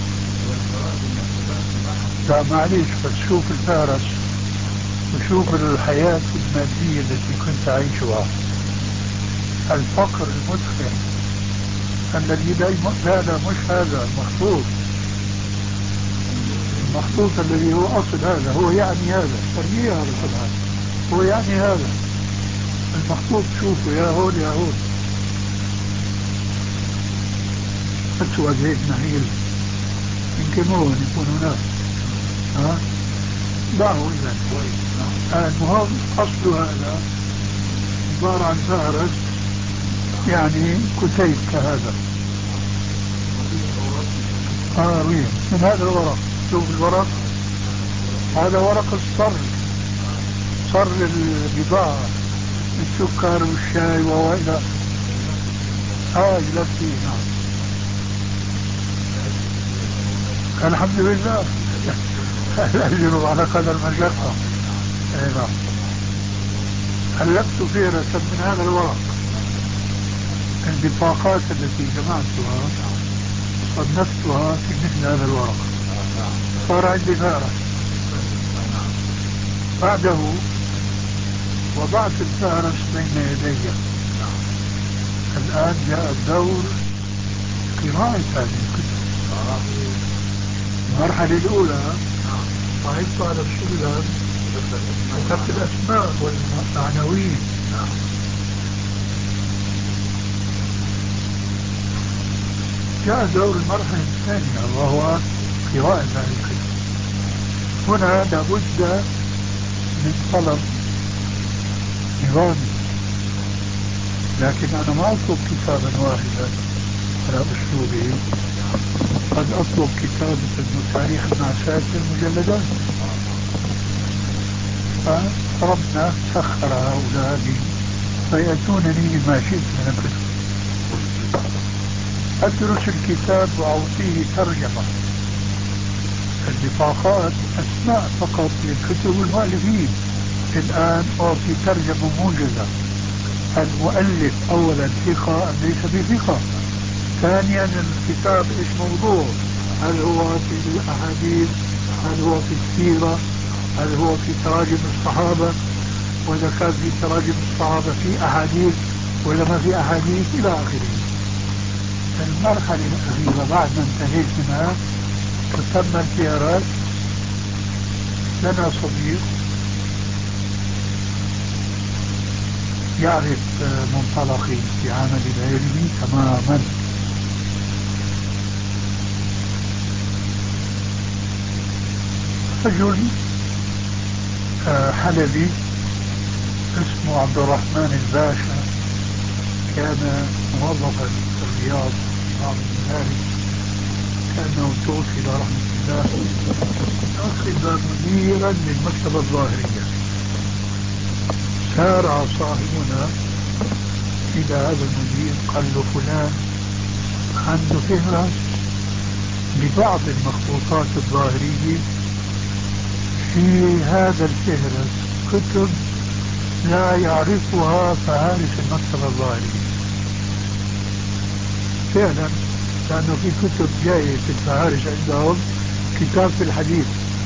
لا معليش، بس شوف الفهرس وشوف الحياة المادية التي كنت أعيشها، الفقر المدخن الذي لا مش هذا المخطوط الذي هو أصل هذا، هو يعني هذا تربية، هذا كلها هو يعني هذا المخطوط، شوفوا يا هون يا هون، أسود هيك نحيل، يمكن هو يكون هناك، دعه إذن. المهم أصل هذا عبارة عن فهرس، يعني كتيب كهذا، من هذا الورق، شوف الورق، هذا ورق الصر، صر البضاعة، السكر والشاي وإلى يلفيه. نعم، الحمد لله. الأجر على قدر المشقة. أي نعم. ألفت فهرسا من هذا الورق البطاقات التي جمعتها صنفتها في مثل هذا الورق، صار عندي فهرس. بعده وضعت الفهرس بين يدي. الآن جاء الدور قراءة هذه الكتب. المرحلة الأولى صعدت على السلم، كتبت الأسماء والعناوين. جاء دور المرحلة الثانية وهو قراءة هذه الكتب. هنا لابد من طلب نظامي، لكن أنا ما أطلب كتابا واحدا على أسلوبه، قد أطلب كتابة تاريخ المأساة في المجلدات. فربنا سخر هؤلاء فيأتونني بما شئت من الكتب. أدرس الكتاب وأعطيه ترجمة. البطاقات أسماء فقط للكتب والمؤلفين، الآن أعطي ترجمة موجزة. المؤلف أولا ثقة أم ليس بثقة؟ ثانيا الكتاب إيش موضوع؟ هل هو في الأحاديث؟ هل هو في السيرة؟ هل هو في تراجم الصحابة؟ وإذا كان في تراجم الصحابة في أحاديث ولا ما في أحاديث إلى آخره. المرحلة الأخيرة بعد ما انتهيت منها وتم الفهرس، لنا صديق يعرف منطلقي في عمل العلمي تماما. رجل حلبي اسمه عبد الرحمن الباشا، كان موظفا في الرياض في بعض المدارس، كأنه توفي إلى رحمة الله. أخذ مديرا للمكتبة الظاهرية. سارع صاحبنا إلى هذا المدير قال له فلان عنده فهرس لبعض المخطوطات الظاهرية، في هذا الفهرس كتب لا يعرفها فهارس المكتبة الظاهرية. فعلا، لأنه في كتب جاية في الفهارس عندهم كتاب في الحديث،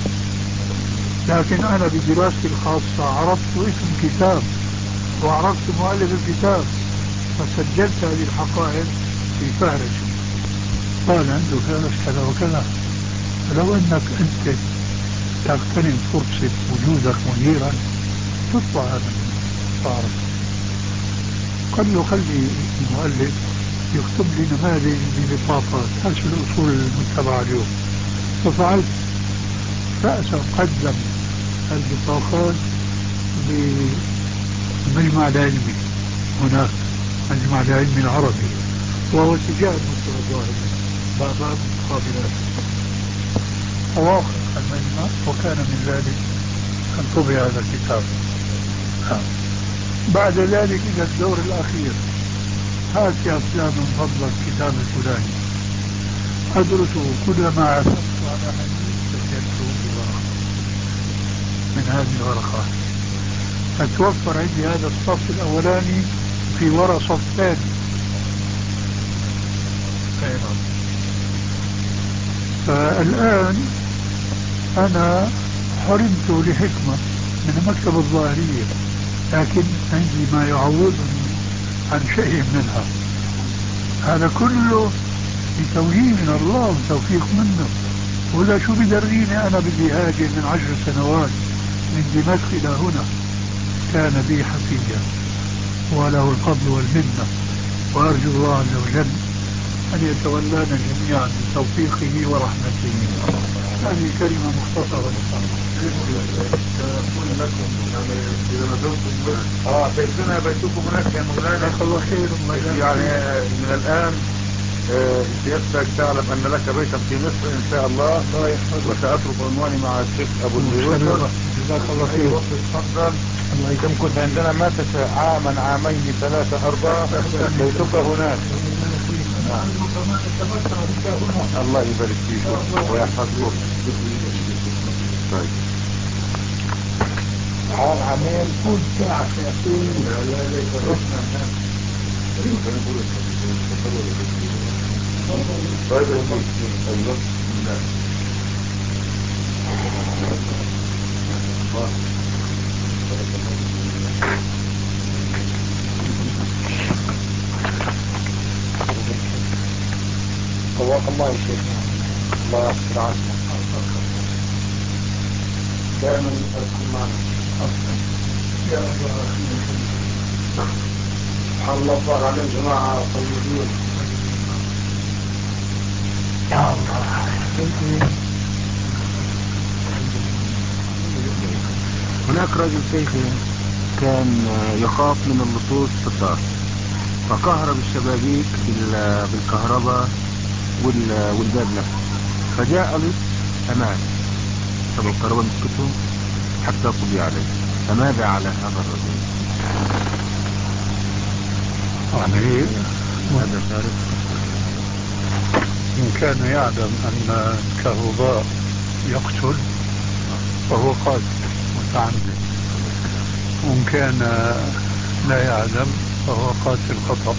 لكن أنا بدراستي الخاصة عرفت اسم كتاب وعرفت مؤلف الكتاب فسجلت هذه الحقائق في فهرس. قال عنده فهرس كذا وكذا. فلو أنك أنت تغتنم فرصة وجودك مديرا تطلع هذا الفهرس. قال له خلي المؤلف يكتب لي نماذج ببطاقات، هذه الأصول المتبعة اليوم. ففعلت. رأسا قدم البطاقات بالمجمع العلمي هناك، المجمع العلمي العربي، وهو اتجاه المكتبة الظاهرية باب مقابلات. فوافق المجمع، وكان من ذلك أن طبع هذا الكتاب. بعد ذلك إلى الدور الأخير، هات يا فلان من فضلك كتاب الفلاني. أدرسه، كلما عثرت على حديث سجلته بورقة من هذه الورقات. فتوفر عندي هذا الصف الأولاني في وراء صف ثاني. فالآن أنا حرمت لحكمة من المكتبة الظاهرية، لكن عندي ما يعوضني عن شيء منها. هذا كله بتوجيه من الله وتوفيق منه. ولا شو بدريني أنا بدي هاجر من 10 سنوات من دمشق إلى هنا. كان بي حفيا وله الفضل والمنة، وأرجو الله عز وجل أن يتولانا جميعا بتوفيقه ورحمته. هذه كلمة مختصرة. أقول لكم يعني إذا نزلتم بيتنا بيتكم هناك يا مولانا. جزاك الله خير. يعني من الآن سيادتك تعلم أن لك بيتا في مصر إن شاء الله. وسأترك عنواني مع الشيخ أبو الزيوسر. جزاك الله خير. تفضل. تمكث عندنا ما تشاء، عاما، عامين، 3، 4، بيتك هناك. الله يبارك فيكم ويحفظكم. طيب عمال كل ساعة ساعتين. طيب ايوه قواك الله يا شيخ، الله يحفظ عنك، دائما تكون معنا. سبحان الله، صار عليهم جماعة طيبين. يا الله. هناك رجل شيخي كان يخاف من اللصوص في الدار، فكهرب الشبابيك بالكهرباء والباب نفسه، فجاء لص أمان سبب الكهرباء مسكته حتى قضي عليه. فماذا على هذا الرجل؟ عليه هذا ثالث. إن كان يعلم أن الكهرباء يقتل فهو قاتل متعمد، وإن كان لا يعلم فهو قاتل خطأ.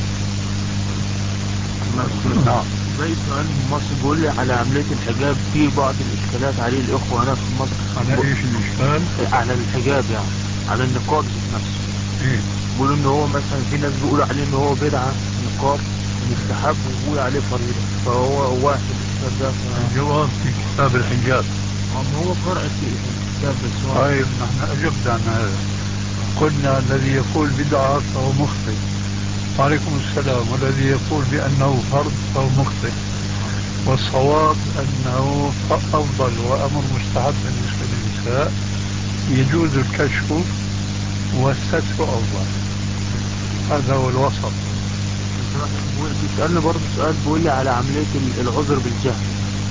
نعم. زي سؤال من مصر بيقول لي على عملية الحجاب، في بعض الإشكالات عليه الإخوة هنا في مصر. على إيش الإشكال؟ على الحجاب يعني، على النقاب نفسه. إيه؟ بيقولوا إن هو مثلا في ناس بيقولوا عليه إن هو بدعة نقاب مستحب، وبيقول عليه فريضة، فهو واحد الكتاب ده. الجواب في كتاب الحجاب. هو قرأ في الكتاب بس هو. طيب نحن أجبنا عن هذا، قلنا الذي يقول بدعة فهو مخطئ، وعليكم السلام، والذي يقول بأنه فرض فهو مخطئ، والصواب أنه أفضل وأمر مستحب بالنسبة للنساء، يجوز الكشف والستر أفضل، هذا هو الوسط. بيسألني برضه سؤال، بيقول لي على عملية العذر بالجهل.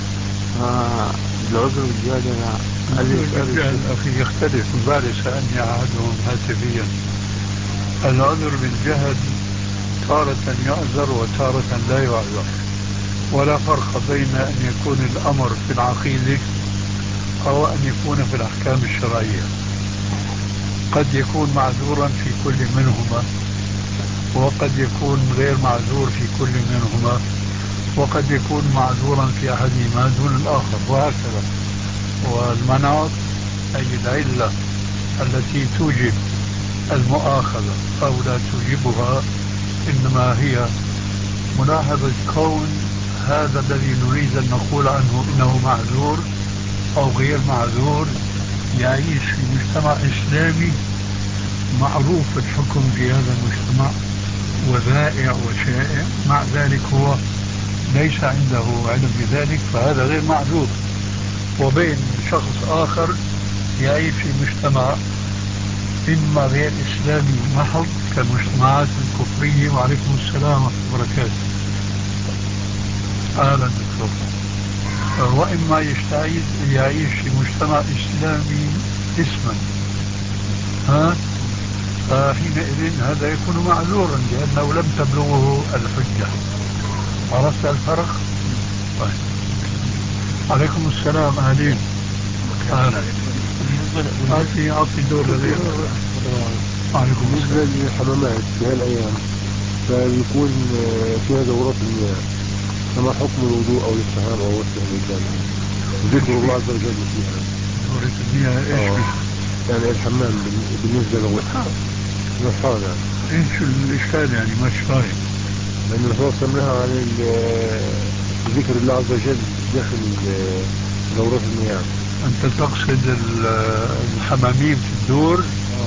العذر بالجهل الجهل أخي يختلف، بعد سألني أحدهم هاتفيا. العذر بالجهل تارة يعذر وتارة لا يعذر، ولا فرق بين أن يكون الأمر في العقيدة أو أن يكون في الأحكام الشرعية. قد يكون معذورا في كل منهما، وقد يكون غير معذور في كل منهما، وقد يكون معذورا في أحدهما دون الآخر، وهكذا. والمناط أي العلة التي توجب المؤاخذة أو لا توجبها، إنما هي ملاحظة كون هذا الذي نريد أن نقول عنه إنه معذور أو غير معذور يعيش في مجتمع إسلامي معروف الحكم في هذا المجتمع وذائع وشائع، مع ذلك هو ليس عنده علم بذلك، فهذا غير معذور. وبين شخص آخر يعيش في مجتمع إما غير إسلامي محض كالمجتمعات الكفرية، وعليكم السلام ورحمة الله وبركاته، أهلا دكتور، وإما يعيش في مجتمع إسلامي اسما، فحينئذ هذا يكون معذورا لأنه لم تبلغه الحجة. عرفت الفرق؟ طيب. عليكم السلام، أهلين. أهلا. أعطي دور لديه. عليكم السلام. بالنسبة للحمامات في هالأيام فبيكون فيها دورات المياه، فما حكم الوضوء أو الاستحمام أو الاستهلاك؟ ذكر الله عز وجل فيها. دورة المياه إيش بها؟ يعني الحمام بالنسبة للغسل نصان يعني. إيش الإشكال يعني؟ مش فاهم. لأن الرسول سماها عن ذكر الله عز وجل داخل دورات المياه. أنت تقصد الحمامين في الدور؟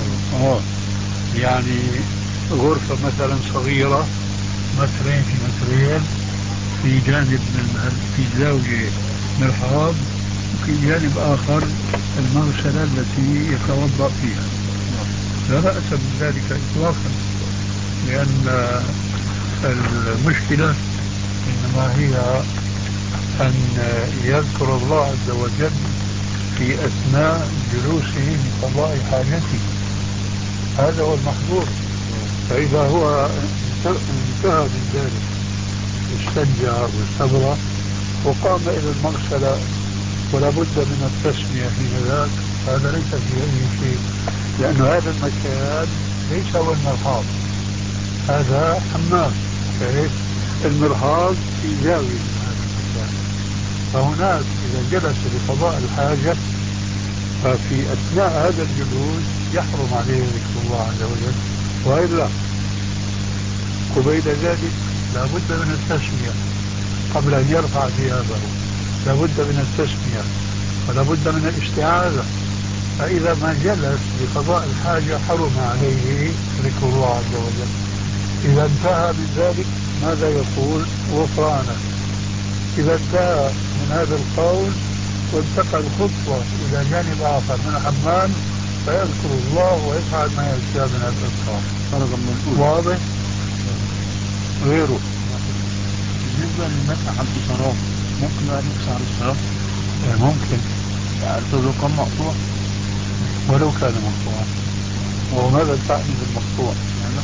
يعني غرفة مثلا صغيرة مترين في مترين، في جانب في زاوية مرحاض، وفي جانب آخر المغسلة التي يتوضأ فيها، لا بأس بذلك إطلاقا، لأن المشكلة إنما هي أن يذكر الله عز وجل في أثناء جلوسه لقضاء حاجته، هذا هو المحظور. فإذا هو انتهى من ذلك واستنجى واستبرأ وقام إلى المغسلة ولا بد من التسمية حين ذاك، هذا ليس فيه أي شيء، لأن هذا المكان ليس هو المرحاض، هذا حمام. كيف؟ المرحاض في زاوية من هذا المكان، فهناك إذا جلس لقضاء الحاجة ففي أثناء هذا الجلوس يحرم عليه ذكر الله عز وجل، وإلا قبيل ذلك لا بد من التسمية قبل أن يرفع ثيابه، لا بد من التسمية ولا بد من الاستعاذة. فإذا ما جلس لقضاء الحاجة حرم عليه ذكر الله عز وجل. إذا انتهى من ذلك ماذا يقول؟ غفرانك. إذا انتهى من هذا القول وانتقل خطوة إلى جانب آخر من الحمام فيذكر الله ويفعل ما يشاء من الأذكار. واضح؟ غيره بالنسبة للمسح على الإشارات ممكن نمسح على الإشارات؟ ممكن التزقان مقطوع ولو كان مقطوعا. وماذا تعني بالمقطوع؟ يعني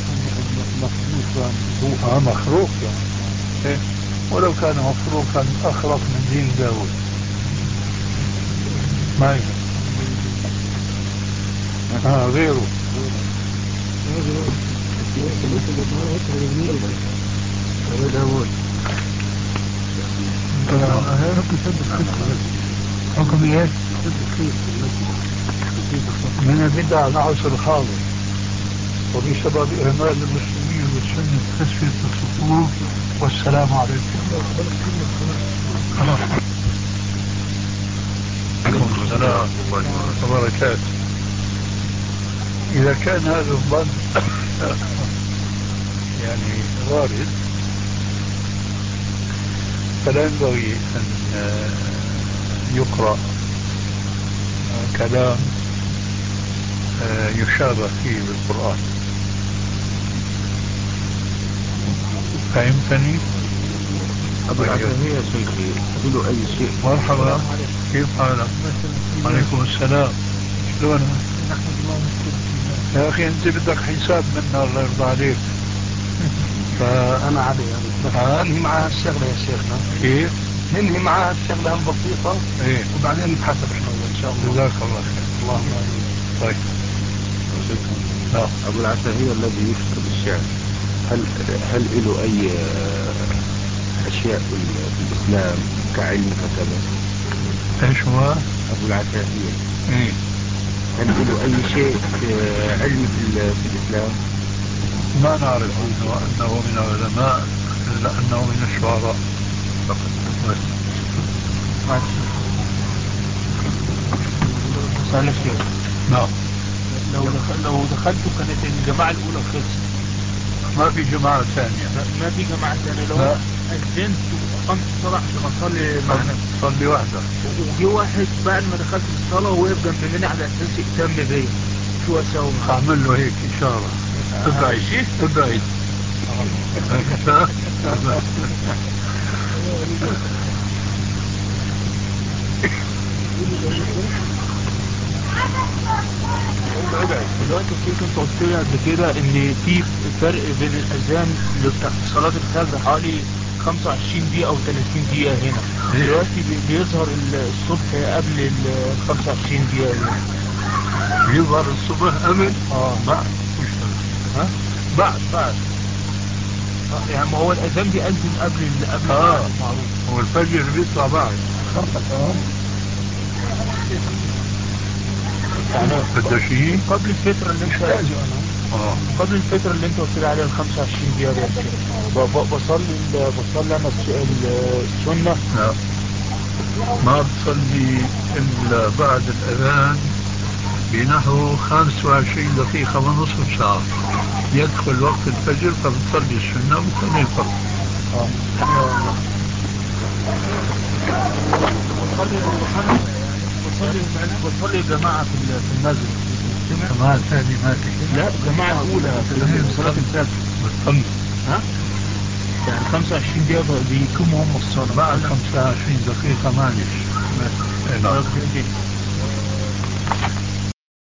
مخروق مخروق يعني ولو كان مفروقا أخرق من دين داود ما يهم. غيره حكم ايه؟ من البدع العصر الحاضر وبسبب إهمال المسلمين والسنة تسفية الصفوف. والسلام عليكم. عليكم السلام وبركاته. إذا كان هذا الظن يعني وارد فلا ينبغي أن يقرأ كلام يشابه فيه بالقرآن. فهمتني؟ أبو العتمية يا شيخي قولوا أي شيء. مرحبا، كيف حالك؟ عليكم السلام. شلونك؟ يا أخي أنت بدك حساب منا الله يرضى عليك. أنا علي ننهي معها الشغلة يا شيخنا. كيف؟ ننهي معها الشغلة البسيطة وبعدين نتحاسب احنا إن شاء الله. جزاك الله خير. اللهم آمين. طيب. أبو العتمية الذي يشكر بالشعر هل له أي أشياء في الإسلام كعلم كذا؟ إيش هو؟ أبو العتمية هل له أي شيء علم في الإسلام؟ ما نعرف أنه من العلماء إلا أنه من الشعراء فقط. سألك شيء. نعم. لو دخلتوا كانت الجماعة الأولى خلصت. ما في جماعة ثانية. ما في جماعة ثانية. لو أذنت وقمت الصلاة عشان أصلي معنا. صلي وحدك. وجي واحد بعد ما دخلت الصلاة ووقف جنب مني على أساس يهتم بيا. شو أسوي معاه؟ أعمل له هيك إشارة. ابعد ابعد. دلوقتي كنت قلت لي قبل كده ان في فرق بين الاذان صلاة الفجر حوالي 25 دقيقة او 30 دقيقة هنا. دلوقتي بيظهر الصبح قبل ال 25 دقيقة هنا. يظهر الصبح قبل؟ بعد. بعد يعني ما هو الاذان بيأذن قبل معروف. هو الفجر بيطلع بعد. يعني قبل الفترة اللي انت قبل الفترة اللي انت قلت لي عليها ال 25 دقيقة دي بصلي انا السنة. لا ما بتصلي الا بعد الاذان بنحو 25 دقيقة ونصف ساعة يدخل وقت الفجر فبتصلي السنة وبتصلي الفرض. بصلي جماعة في المسجد. جماعة ثانية ما تجي. لا جماعة أولى في صلاة الفجر. بتصلي يعني 25 دقيقة بيقوموا هم الصلاة. بعد 25 دقيقة معلش.